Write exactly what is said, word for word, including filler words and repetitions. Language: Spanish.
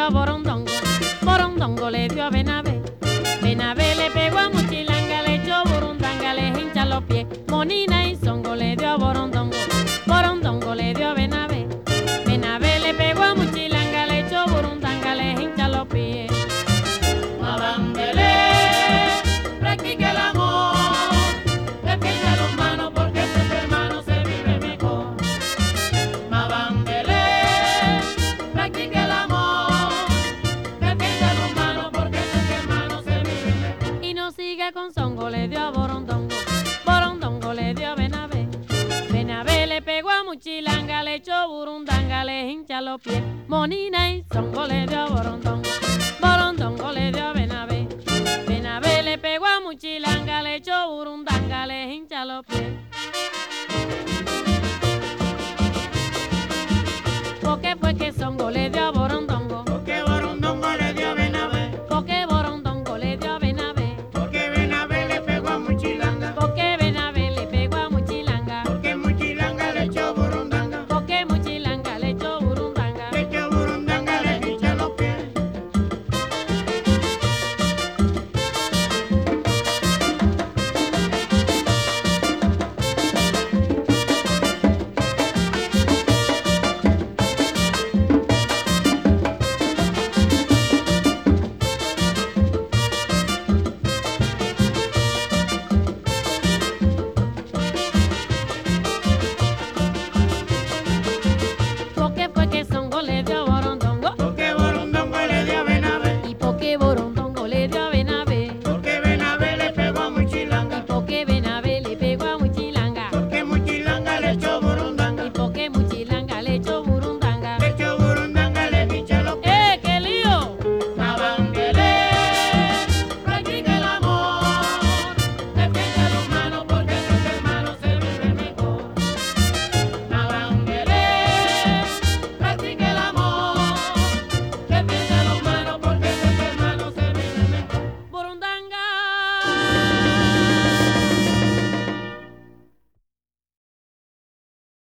a Borondongo, Borondongo le dio a Benavé, Benavé le pegó a Muchilanga, le echó burundanga, le hincha los pies, Monina y Zongo le dio a Borondongo, Borondongo le dio a Benavé, Benavé le pegó a Muchilanga, le echó burundanga, le hincha los pies. Mabambelé, practica el amor, defiende a los manos porque entre hermanos se vive mejor. Mabambelé, practica el amor, defiende a los manos porque entre hermanos se vive mejor. Y no sigue con Zongo, le dio a Borondongo, Borondongo le dio a Benavé, Benavé le pegó a Muchilanga, le echó burundanga, le hincha los pies, Monina y Zongo le dio a Borondongo.